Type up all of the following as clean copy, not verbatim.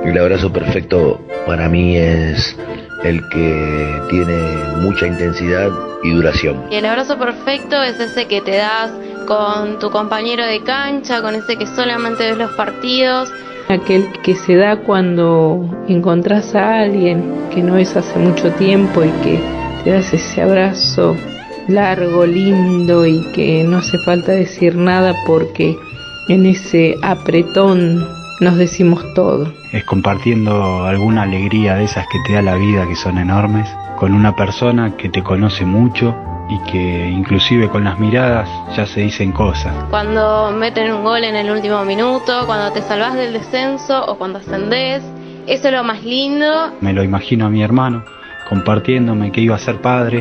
El abrazo perfecto para mí es el que tiene mucha intensidad y duración. Y el abrazo perfecto es ese que te das con tu compañero de cancha, con ese que solamente ves los partidos. Aquel que se da cuando encontrás a alguien que no ves hace mucho tiempo y que te das ese abrazo largo, lindo y que no hace falta decir nada porque en ese apretón nos decimos todo. Es compartiendo alguna alegría de esas que te da la vida, que son enormes, con una persona que te conoce mucho y que inclusive con las miradas ya se dicen cosas. Cuando meten un gol en el último minuto, cuando te salvás del descenso o cuando ascendés, eso es lo más lindo. Me lo imagino a mi hermano compartiéndome que iba a ser padre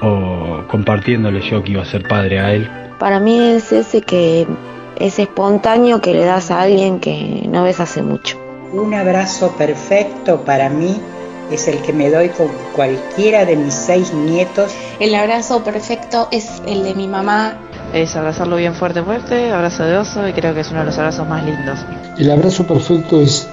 o compartiéndole yo que iba a ser padre a él. Para mí es ese que es espontáneo que le das a alguien que no ves hace mucho. Un abrazo perfecto para mí es el que me doy con cualquiera de mis 6 nietos. El abrazo perfecto es el de mi mamá. Es abrazarlo bien fuerte, abrazo de oso, y creo que es uno de los abrazos más lindos. El abrazo perfecto es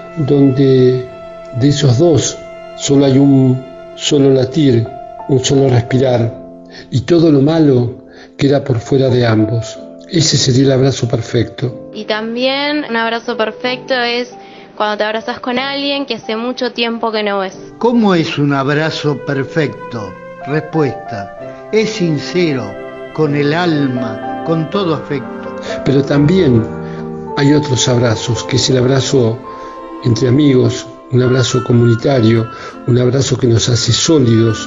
donde de esos dos solo hay un solo latir, un solo respirar, y todo lo malo queda por fuera de ambos. Ese sería el abrazo perfecto. Y también un abrazo perfecto es cuando te abrazas con alguien que hace mucho tiempo que no ves. ¿Cómo es un abrazo perfecto? Respuesta: es sincero, con el alma, con todo afecto. Pero también hay otros abrazos, que es el abrazo entre amigos, un abrazo comunitario, un abrazo que nos hace sólidos.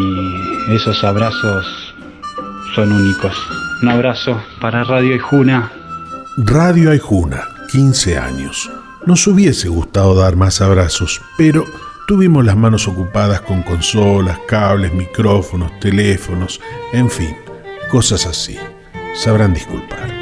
Y esos abrazos son únicos. Un abrazo para Radio Aijuna. Radio Aijuna, 15 años. Nos hubiese gustado dar más abrazos, pero tuvimos las manos ocupadas con consolas, cables, micrófonos, teléfonos, en fin, cosas así. Sabrán disculpar.